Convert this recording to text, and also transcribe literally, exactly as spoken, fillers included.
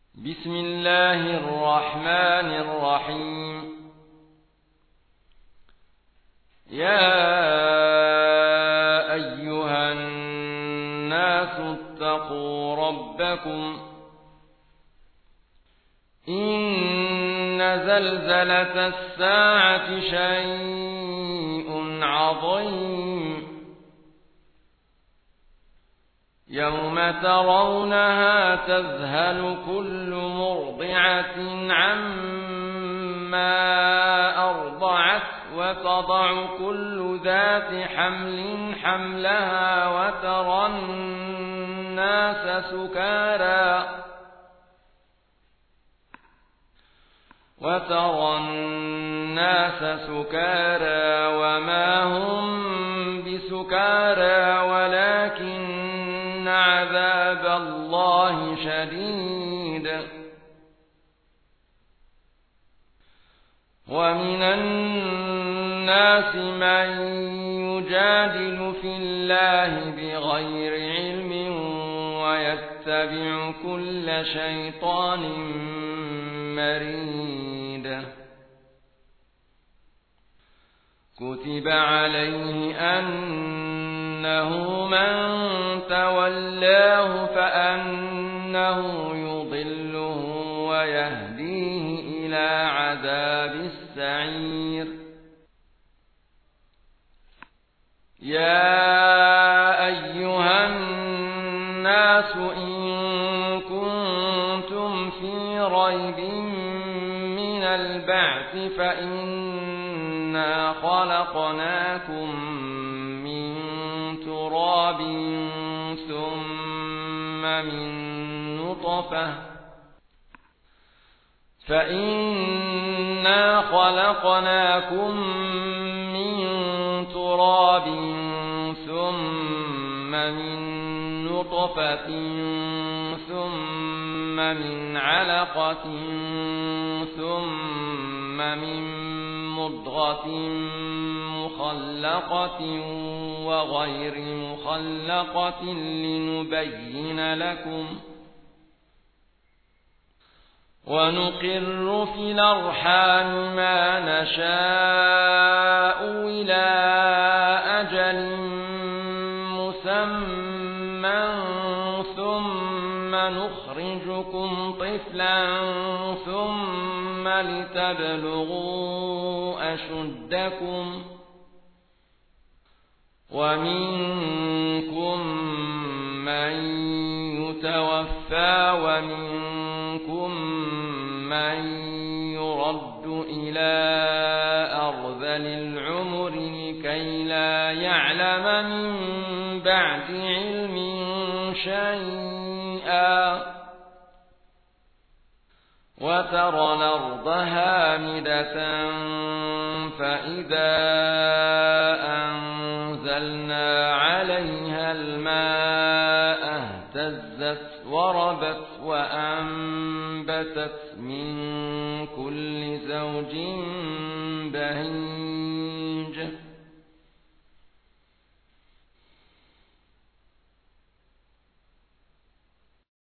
بسم الله الرحمن الرحيم. يا أيها الناس اتقوا ربكم إن زلزلة الساعة شيء عظيم يوم ترونها تذهل كل مرضعة عما أرضعت وتضع كل ذات حمل حملها وترى الناس سكارى وترى الناس سكارى وما هم بسكارى ولكن عذاب الله شديد. ومن الناس من يجادل في الله بغير علم ويتبع كل شيطان مريد. كتب عليه أنه من تولاه فأنه يضله ويهديه إلى عذاب السعير. يا أيها الناس إن كنتم في ريب من البعث فإنا خلقناكم من تراب ثم من نطفة فإنا خلقناكم من تراب ثم من نطفة ثم من علقة ثم من مضغة مخلقة وغير مخلقة لنبين لكم ونقر في الأرحام ما نشاء إلى أجل مسمى ثم نخرجكم طفلا ثم لتبلغوا أشدكم ومنكم من يتوفى ومنكم من يرد إلى أرذل العمر لكي لا يعلم من بعد علم شيئا وترى الأرض هامدة فإذا أنزلنا عليها الماء اهتزت وربت وأنبتت من كل زوج بهيج